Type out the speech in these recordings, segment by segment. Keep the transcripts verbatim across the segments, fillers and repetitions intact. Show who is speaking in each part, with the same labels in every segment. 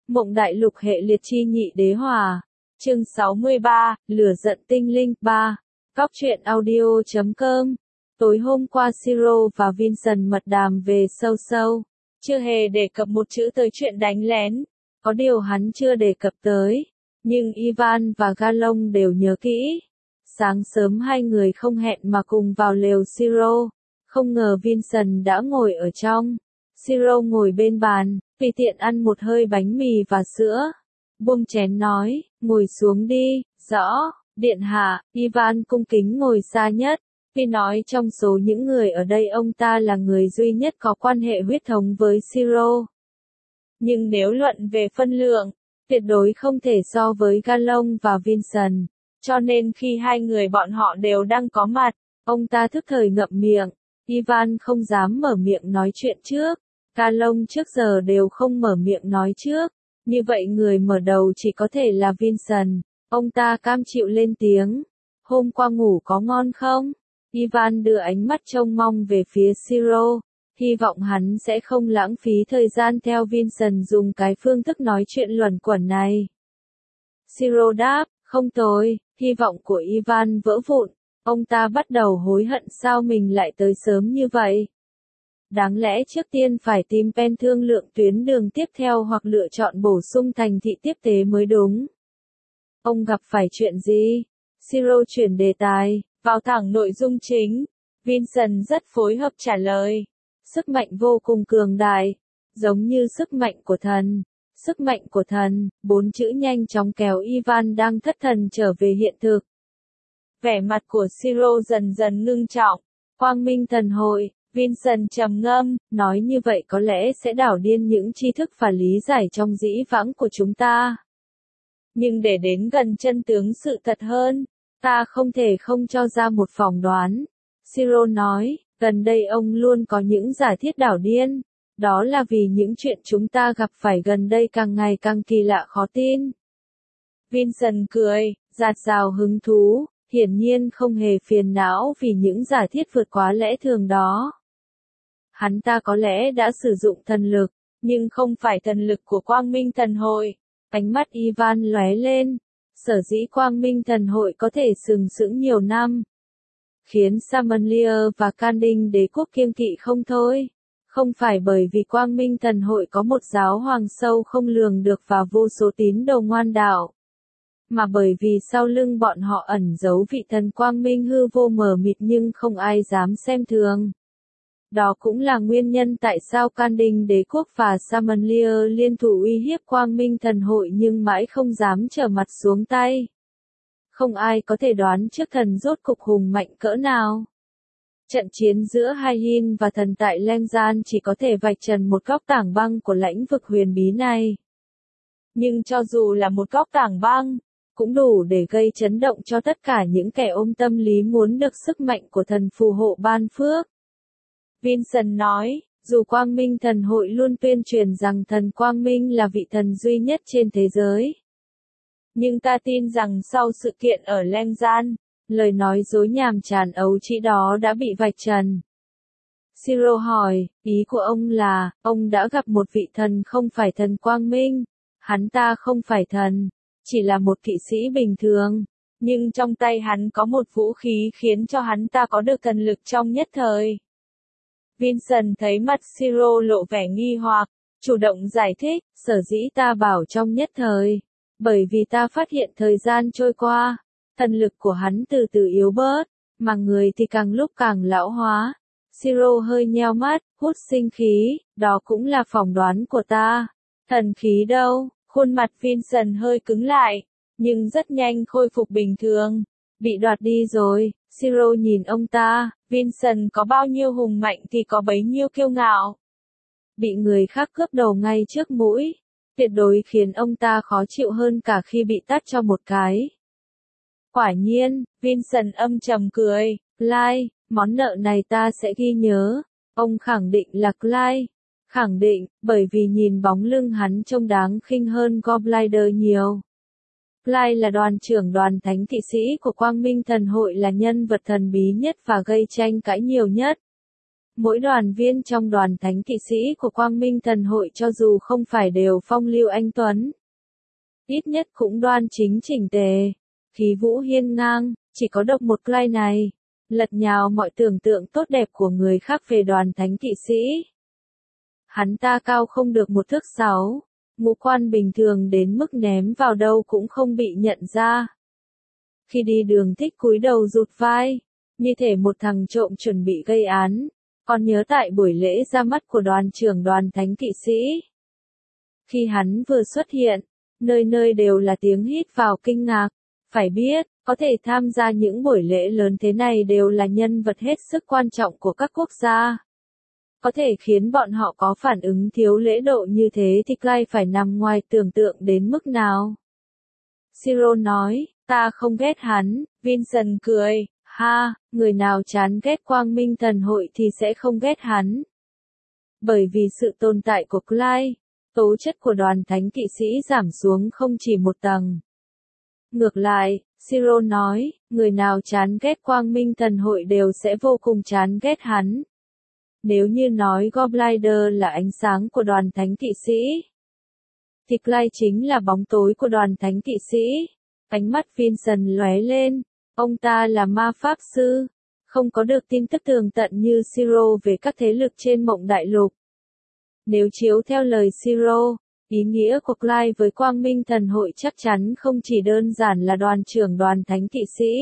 Speaker 1: Mộng đại lục hệ liệt chi nhị đế hòa. Chương sáu mươi ba, lửa giận tinh linh ba. Cóc truyện audio chấm com. Tối hôm qua Siro và Vincent mật đàm về sâu sâu. Chưa hề đề cập một chữ tới chuyện đánh lén. Có điều hắn chưa đề cập tới. Nhưng Ivan và Galong đều nhớ kỹ. Sáng sớm hai người không hẹn mà cùng vào lều Siro. Không ngờ Vincent đã ngồi ở trong. Siro ngồi bên bàn, tùy tiện ăn một hơi bánh mì và sữa. Buông chén nói, ngồi xuống đi, rõ, điện hạ. Ivan cung kính ngồi xa nhất. Vì nói trong số những người ở đây ông ta là người duy nhất có quan hệ huyết thống với Siro. Nhưng nếu luận về phân lượng, tuyệt đối không thể so với Galong và Vincent. Cho nên khi hai người bọn họ đều đang có mặt, ông ta thức thời ngậm miệng. Ivan không dám mở miệng nói chuyện trước. Galong trước giờ đều không mở miệng nói trước. Như vậy người mở đầu chỉ có thể là Vincent. Ông ta cam chịu lên tiếng. Hôm qua ngủ có ngon không? Ivan đưa ánh mắt trông mong về phía Siro. Hy vọng hắn sẽ không lãng phí thời gian theo Vincent dùng cái phương thức nói chuyện luẩn quẩn này. Siro đáp, không tồi. Hy vọng của Ivan vỡ vụn. Ông ta bắt đầu hối hận sao mình lại tới sớm như vậy. Đáng lẽ trước tiên phải tìm pen thương lượng tuyến đường tiếp theo hoặc lựa chọn bổ sung thành thị tiếp tế mới đúng. Ông gặp phải chuyện gì? Siro chuyển đề tài, vào thẳng nội dung chính. Vincent rất phối hợp trả lời. Sức mạnh vô cùng cường đại, giống như sức mạnh của thần. Sức mạnh của thần, bốn chữ nhanh chóng kéo Ivan đang thất thần trở về hiện thực. Vẻ mặt của Siro dần dần ngưng trọng. Quang minh thần hội. Vincent trầm ngâm, nói như vậy có lẽ sẽ đảo điên những tri thức và lý giải trong dĩ vãng của chúng ta. Nhưng để đến gần chân tướng sự thật hơn, ta không thể không cho ra một phỏng đoán. Siro nói, gần đây ông luôn có những giả thiết đảo điên. Đó là vì những chuyện chúng ta gặp phải gần đây càng ngày càng kỳ lạ khó tin. Vincent cười, dạt dào hứng thú, hiển nhiên không hề phiền não vì những giả thiết vượt quá lẽ thường đó. Hắn ta có lẽ đã sử dụng thần lực, nhưng không phải thần lực của Quang Minh Thần Hội. Ánh mắt Ivan lóe lên. Sở dĩ Quang Minh Thần Hội có thể sừng sững nhiều năm, khiến Samanlier và Kanding đế quốc kiêng kỵ không thôi. Không phải bởi vì Quang Minh Thần Hội có một giáo hoàng sâu không lường được và vô số tín đồ ngoan đạo, mà bởi vì sau lưng bọn họ ẩn giấu vị thần Quang Minh hư vô mờ mịt nhưng không ai dám xem thường. Đó cũng là nguyên nhân tại sao Kanding đế quốc và Samanlier liên thủ uy hiếp Quang Minh Thần Hội nhưng mãi không dám trở mặt xuống tay. Không ai có thể đoán trước thần rốt cục hùng mạnh cỡ nào. Trận chiến giữa Haiyin và thần tại Lengzan chỉ có thể vạch trần một góc tảng băng của lãnh vực huyền bí này. Nhưng cho dù là một góc tảng băng, cũng đủ để gây chấn động cho tất cả những kẻ ôm tâm lý muốn được sức mạnh của thần phù hộ ban phước. Vincent nói, dù Quang Minh Thần Hội luôn tuyên truyền rằng thần Quang Minh là vị thần duy nhất trên thế giới, nhưng ta tin rằng sau sự kiện ở Lengzan, lời nói dối nhàm chán ấu trĩ đó đã bị vạch trần. Siro hỏi, ý của ông là, ông đã gặp một vị thần không phải thần Quang Minh. Hắn ta không phải thần, chỉ là một kỵ sĩ bình thường, nhưng trong tay hắn có một vũ khí khiến cho hắn ta có được thần lực trong nhất thời. Vincent thấy mặt Siro lộ vẻ nghi hoặc, chủ động giải thích, sở dĩ ta bảo trong nhất thời, bởi vì ta phát hiện thời gian trôi qua, thần lực của hắn từ từ yếu bớt, mà người thì càng lúc càng lão hóa. Siro hơi nheo mắt, hút sinh khí, đó cũng là phỏng đoán của ta. Thần khí đâu? Khuôn mặt Vincent hơi cứng lại, nhưng rất nhanh khôi phục bình thường. Bị đoạt đi rồi. Siro nhìn ông ta, Vincent có bao nhiêu hùng mạnh thì có bấy nhiêu kiêu ngạo. Bị người khác cướp đầu ngay trước mũi, tuyệt đối khiến ông ta khó chịu hơn cả khi bị tát cho một cái. Quả nhiên, Vincent âm trầm cười, Clyde, món nợ này ta sẽ ghi nhớ. Ông khẳng định là Clyde. Khẳng định, bởi vì nhìn bóng lưng hắn trông đáng khinh hơn Goblider nhiều. Clyde là đoàn trưởng đoàn thánh kỵ sĩ của Quang Minh Thần Hội, là nhân vật thần bí nhất và gây tranh cãi nhiều nhất. Mỗi đoàn viên trong đoàn thánh kỵ sĩ của Quang Minh Thần hội cho dù không phải đều phong lưu anh tuấn, ít nhất cũng đoan chính chỉnh tề, khí vũ hiên ngang, chỉ có độc một Clyde này, lật nhào mọi tưởng tượng tốt đẹp của người khác về đoàn thánh kỵ sĩ. Hắn ta cao không được một thước sáu, ngũ quan bình thường đến mức ném vào đâu cũng không bị nhận ra. Khi đi đường thích cúi đầu rụt vai, như thể một thằng trộm chuẩn bị gây án. Còn nhớ tại buổi lễ ra mắt của đoàn trưởng đoàn thánh kỵ sĩ. Khi hắn vừa xuất hiện, nơi nơi đều là tiếng hít vào kinh ngạc. Phải biết, có thể tham gia những buổi lễ lớn thế này đều là nhân vật hết sức quan trọng của các quốc gia. Có thể khiến bọn họ có phản ứng thiếu lễ độ như thế thì Clyde phải nằm ngoài tưởng tượng đến mức nào. Siro nói, ta không ghét hắn, Vincent cười. Ha, người nào chán ghét Quang Minh Thần hội thì sẽ không ghét hắn. Bởi vì sự tồn tại của Clyde, tố chất của đoàn thánh kỵ sĩ giảm xuống không chỉ một tầng. Ngược lại, Siro nói, người nào chán ghét Quang Minh Thần hội đều sẽ vô cùng chán ghét hắn. Nếu như nói Goblider là ánh sáng của đoàn thánh kỵ sĩ, thì Clyde chính là bóng tối của đoàn thánh kỵ sĩ. Ánh mắt Vincent lóe lên. Ông ta là ma pháp sư, không có được tin tức tường tận như Siro về các thế lực trên Mộng Đại Lục. Nếu chiếu theo lời Siro, ý nghĩa của Clyde với Quang Minh Thần hội chắc chắn không chỉ đơn giản là đoàn trưởng đoàn thánh kỵ sĩ.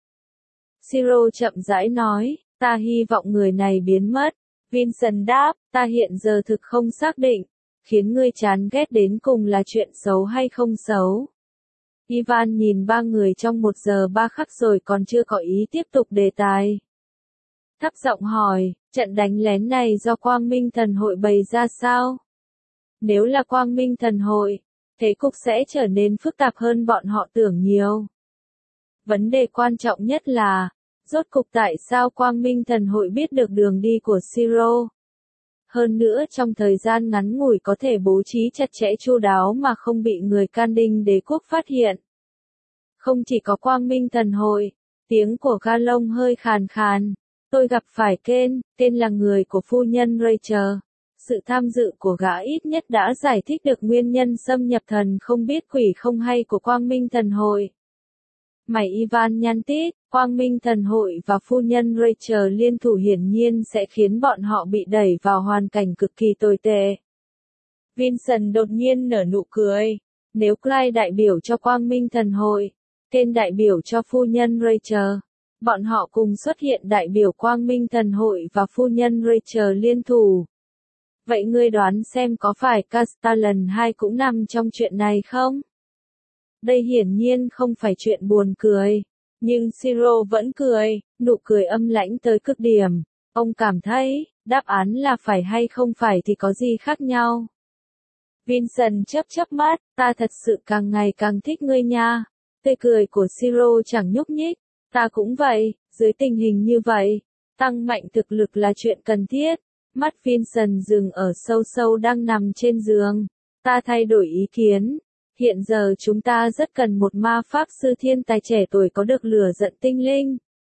Speaker 1: Siro chậm rãi nói, ta hy vọng người này biến mất. Vincent đáp, ta hiện giờ thực không xác định, khiến ngươi chán ghét đến cùng là chuyện xấu hay không xấu. Ivan nhìn ba người trong một giờ ba khắc rồi còn chưa có ý tiếp tục đề tài. Thấp giọng hỏi, trận đánh lén này do Quang Minh Thần hội bày ra sao? Nếu là Quang Minh Thần hội, thế cục sẽ trở nên phức tạp hơn bọn họ tưởng nhiều. Vấn đề quan trọng nhất là, rốt cục tại sao Quang Minh Thần hội biết được đường đi của Siro? Hơn nữa trong thời gian ngắn ngủi có thể bố trí chặt chẽ chu đáo mà không bị người can đinh đế quốc phát hiện. Không chỉ có Quang Minh Thần hội, tiếng của Galong hơi khàn khàn. Tôi gặp phải Ken, tên là người của phu nhân Rachel. Sự tham dự của gã ít nhất đã giải thích được nguyên nhân xâm nhập thần không biết quỷ không hay của Quang Minh Thần hội. Mày Ivan nhăn tít, Quang Minh Thần hội và phu nhân Rachel liên thủ hiển nhiên sẽ khiến bọn họ bị đẩy vào hoàn cảnh cực kỳ tồi tệ. Vincent đột nhiên nở nụ cười. Nếu Clyde đại biểu cho Quang Minh Thần hội, Ken đại biểu cho phu nhân Rachel, bọn họ cùng xuất hiện đại biểu Quang Minh Thần hội và phu nhân Rachel liên thủ. Vậy ngươi đoán xem có phải Castellan hai cũng nằm trong chuyện này không? Đây hiển nhiên không phải chuyện buồn cười. Nhưng Siro vẫn cười, nụ cười âm lãnh tới cực điểm. Ông cảm thấy, đáp án là phải hay không phải thì có gì khác nhau. Vincent chớp chớp mắt, ta thật sự càng ngày càng thích ngươi nha. Tươi cười của Siro chẳng nhúc nhích. Ta cũng vậy, dưới tình hình như vậy, tăng mạnh thực lực là chuyện cần thiết. Mắt Vincent dừng ở sâu sâu đang nằm trên giường. Ta thay đổi ý kiến. Hiện giờ chúng ta rất cần một ma pháp sư thiên tài trẻ tuổi có được lửa giận tinh linh.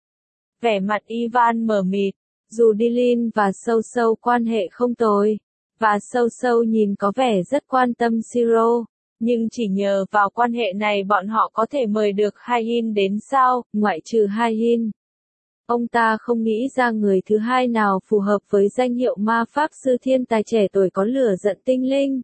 Speaker 1: Vẻ mặt Ivan mờ mịt, dù Dylan và sâu sâu quan hệ không tồi, và sâu sâu nhìn có vẻ rất quan tâm Siro, nhưng chỉ nhờ vào quan hệ này bọn họ có thể mời được Hayin đến sao, ngoại trừ Hayin. Ông ta không nghĩ ra người thứ hai nào phù hợp với danh hiệu ma pháp sư thiên tài trẻ tuổi có lửa giận tinh linh.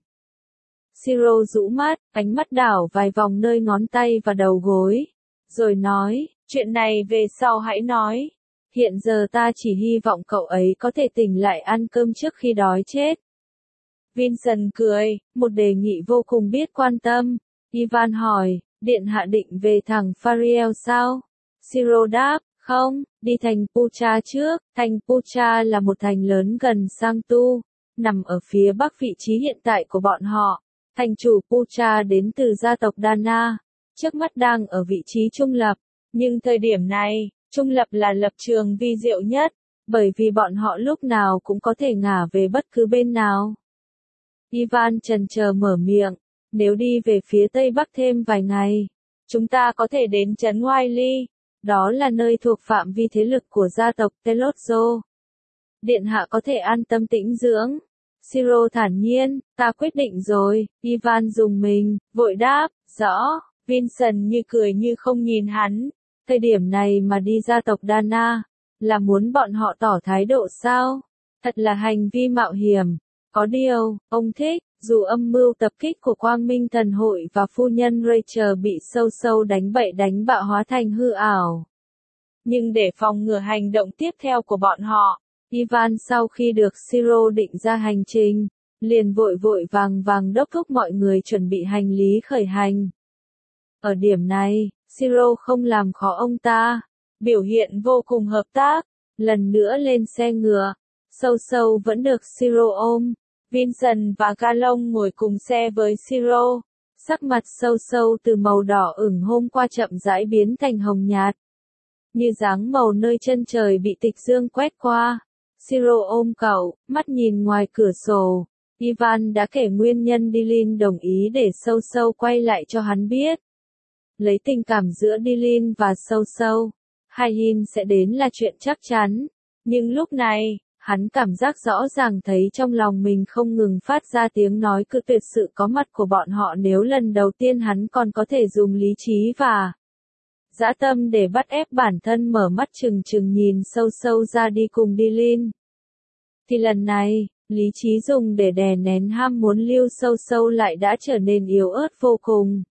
Speaker 1: Siro rũ mắt, ánh mắt đảo vài vòng nơi ngón tay và đầu gối, rồi nói, chuyện này về sau hãy nói. Hiện giờ ta chỉ hy vọng cậu ấy có thể tỉnh lại ăn cơm trước khi đói chết. Vincent cười, một đề nghị vô cùng biết quan tâm. Ivan hỏi, điện hạ định về thẳng Fariel sao? Siro đáp, không, đi thành Pucha trước. Thành Pucha là một thành lớn gần Sanctu, nằm ở phía bắc vị trí hiện tại của bọn họ. Thành chủ Pucha đến từ gia tộc Dana, trước mắt đang ở vị trí trung lập, nhưng thời điểm này, trung lập là lập trường vi diệu nhất, bởi vì bọn họ lúc nào cũng có thể ngả về bất cứ bên nào. Ivan chần chờ mở miệng, nếu đi về phía tây bắc thêm vài ngày, chúng ta có thể đến trấn Wiley, đó là nơi thuộc phạm vi thế lực của gia tộc Telotzo. Điện hạ có thể an tâm tĩnh dưỡng. Siro thản nhiên, ta quyết định rồi. Ivan dùng mình, vội đáp, rõ. Vincent như cười như không nhìn hắn. Thời điểm này mà đi gia tộc Dana, là muốn bọn họ tỏ thái độ sao? Thật là hành vi mạo hiểm. Có điều, ông thích, dù âm mưu tập kích của Quang Minh Thần Hội và phu nhân Rachel bị sâu sâu đánh bậy đánh bạ hóa thành hư ảo. Nhưng để phòng ngừa hành động tiếp theo của bọn họ, Ivan sau khi được Siro định ra hành trình, liền vội vội vàng vàng đốc thúc mọi người chuẩn bị hành lý khởi hành. Ở điểm này, Siro không làm khó ông ta, biểu hiện vô cùng hợp tác, lần nữa lên xe ngựa, sâu sâu vẫn được Siro ôm. Vincent và Galong ngồi cùng xe với Siro, sắc mặt sâu sâu từ màu đỏ ửng hôm qua chậm rãi biến thành hồng nhạt, như dáng màu nơi chân trời bị tịch dương quét qua. Siro ôm cậu, mắt nhìn ngoài cửa sổ. Ivan đã kể nguyên nhân Dylan đồng ý để sâu sâu quay lại cho hắn biết. Lấy tình cảm giữa Dylan và sâu sâu, Hyin sẽ đến là chuyện chắc chắn. Nhưng lúc này, hắn cảm giác rõ ràng thấy trong lòng mình không ngừng phát ra tiếng nói cự tuyệt sự có mặt của bọn họ nếu lần đầu tiên hắn còn có thể dùng lý trí và dã tâm để bắt ép bản thân mở mắt trừng trừng nhìn sâu sâu ra đi cùng Dylan. Thì lần này, lý trí dùng để đè nén ham muốn lưu sâu sâu lại đã trở nên yếu ớt vô cùng.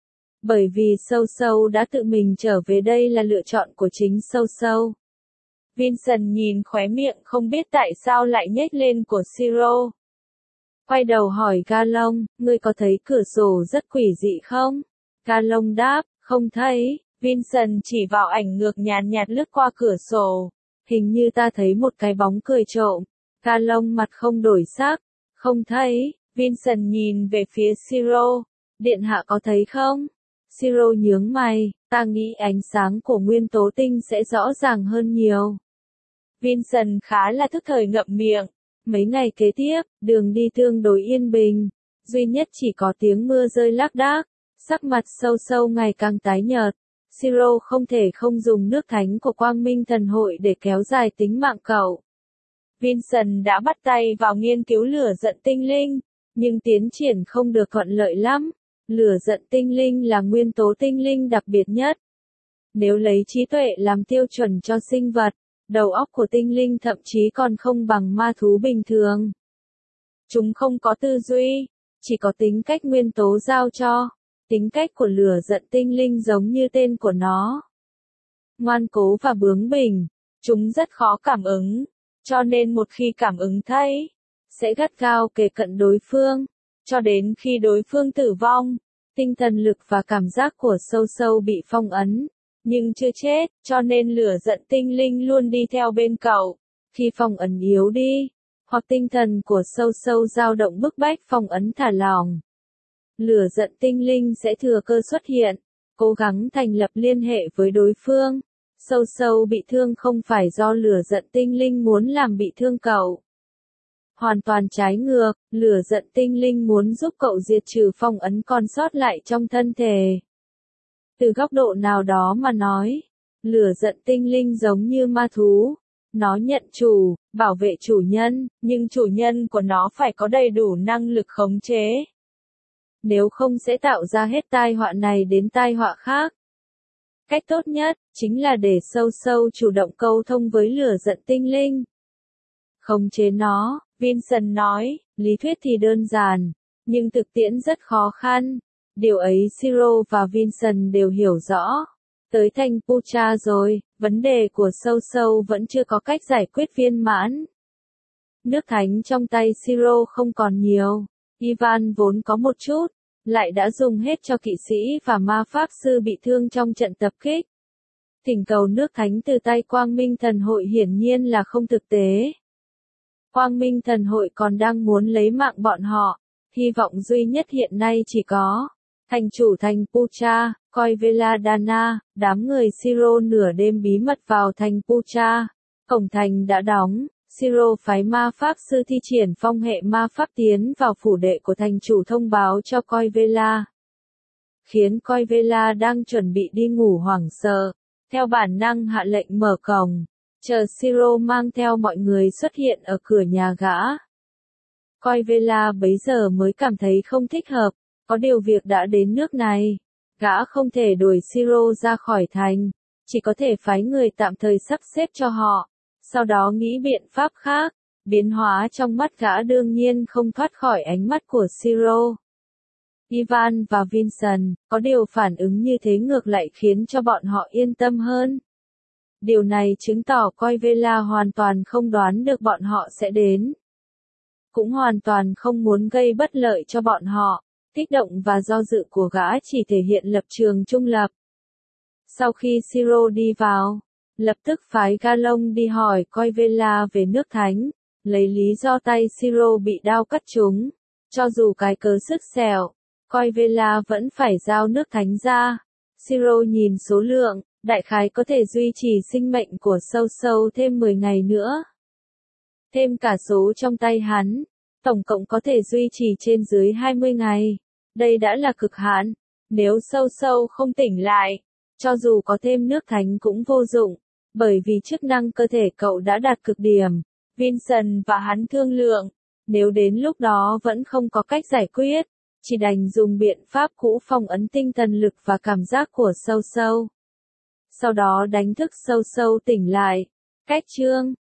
Speaker 1: Bởi vì sâu sâu đã tự mình trở về đây là lựa chọn của chính sâu sâu. Vincent nhìn khóe miệng không biết tại sao lại nhếch lên của Siro. Quay đầu hỏi Galong, ngươi có thấy cửa sổ rất quỷ dị không? Galong đáp, không thấy. Vincent chỉ vào ảnh ngược nhàn nhạt lướt qua cửa sổ. Hình như ta thấy một cái bóng cười trộm. Galong mặt không đổi sắc. Không thấy. Vincent nhìn về phía Siro. Điện hạ có thấy không? Siro nhướng mày, ta nghĩ ánh sáng của nguyên tố tinh sẽ rõ ràng hơn nhiều. Vincent khá là thức thời ngậm miệng. Mấy ngày kế tiếp, đường đi tương đối yên bình. Duy nhất chỉ có tiếng mưa rơi lác đác. Sắc mặt sâu sâu ngày càng tái nhợt. Siro không thể không dùng nước thánh của Quang Minh Thần Hội để kéo dài tính mạng cậu. Vincent đã bắt tay vào nghiên cứu lửa giận tinh linh, nhưng tiến triển không được thuận lợi lắm. Lửa giận tinh linh là nguyên tố tinh linh đặc biệt nhất. Nếu lấy trí tuệ làm tiêu chuẩn cho sinh vật, đầu óc của tinh linh thậm chí còn không bằng ma thú bình thường. Chúng không có tư duy, chỉ có tính cách nguyên tố giao cho. Tính cách của lửa giận tinh linh giống như tên của nó. Ngoan cố và bướng bỉnh, chúng rất khó cảm ứng, cho nên một khi cảm ứng thấy, sẽ gắt gao kề cận đối phương, cho đến khi đối phương tử vong. Tinh thần lực và cảm giác của sâu sâu bị phong ấn, nhưng chưa chết, cho nên lửa giận tinh linh luôn đi theo bên cậu. Khi phong ấn yếu đi, hoặc tinh thần của sâu sâu dao động bức bách phong ấn thả lỏng, lửa giận tinh linh sẽ thừa cơ xuất hiện, cố gắng thành lập liên hệ với đối phương. Sâu sâu bị thương không phải do lửa giận tinh linh muốn làm bị thương cậu. Hoàn toàn trái ngược, lửa giận tinh linh muốn giúp cậu diệt trừ phong ấn còn sót lại trong thân thể. Từ góc độ nào đó mà nói, lửa giận tinh linh giống như ma thú. Nó nhận chủ, bảo vệ chủ nhân, nhưng chủ nhân của nó phải có đầy đủ năng lực khống chế. Nếu không sẽ tạo ra hết tai họa này đến tai họa khác. Cách tốt nhất, chính là để sâu sâu chủ động câu thông với lửa giận tinh linh. Khống chế nó, Vincent nói, lý thuyết thì đơn giản, nhưng thực tiễn rất khó khăn. Điều ấy Siro và Vincent đều hiểu rõ. Tới thành Pucha rồi, vấn đề của sâu sâu vẫn chưa có cách giải quyết viên mãn. Nước thánh trong tay Siro không còn nhiều. Ivan vốn có một chút, lại đã dùng hết cho kỵ sĩ và ma pháp sư bị thương trong trận tập kích. Thỉnh cầu nước thánh từ tay Quang Minh Thần Hội hiển nhiên là không thực tế. Quang Minh Thần Hội còn đang muốn lấy mạng bọn họ, hy vọng duy nhất hiện nay chỉ có thành chủ thành Pucha, coi Veladana. Đám người Siro nửa đêm bí mật vào thành Pucha, cổng thành đã đóng. Siro phái ma pháp sư thi triển phong hệ ma pháp tiến vào phủ đệ của thành chủ thông báo cho coi Vela. Khiến coi Vela đang chuẩn bị đi ngủ hoảng sợ, theo bản năng hạ lệnh mở cổng. chờ Siro mang theo mọi người xuất hiện ở cửa nhà gã. Coi Vela bấy giờ mới cảm thấy không thích hợp, có điều việc đã đến nước này. Gã không thể đuổi Siro ra khỏi thành, chỉ có thể phái người tạm thời sắp xếp cho họ, sau đó nghĩ biện pháp khác. Biến hóa trong mắt gã đương nhiên không thoát khỏi ánh mắt của Siro. Ivan và Vincent, có điều phản ứng như thế ngược lại khiến cho bọn họ yên tâm hơn. Điều này chứng tỏ coi Vela hoàn toàn không đoán được bọn họ sẽ đến. Cũng hoàn toàn không muốn gây bất lợi cho bọn họ, kích động và do dự của gã chỉ thể hiện lập trường trung lập. Sau khi Siro đi vào, lập tức phái Galon đi hỏi coi Vela về nước thánh, lấy lý do tay Siro bị đao cắt trúng. Cho dù cái cớ sức sẹo, coi Vela vẫn phải giao nước thánh ra. Siro nhìn số lượng, đại khái có thể duy trì sinh mệnh của sâu sâu thêm mười ngày nữa. Thêm cả số trong tay hắn, tổng cộng có thể duy trì trên dưới hai mươi ngày. Đây đã là cực hạn. Nếu sâu sâu không tỉnh lại, cho dù có thêm nước thánh cũng vô dụng, bởi vì chức năng cơ thể cậu đã đạt cực điểm. Vincent và hắn thương lượng, nếu đến lúc đó vẫn không có cách giải quyết, chỉ đành dùng biện pháp cũ phong ấn tinh thần lực và cảm giác của sâu sâu. Sau đó đánh thức sâu sâu tỉnh lại. Cách chương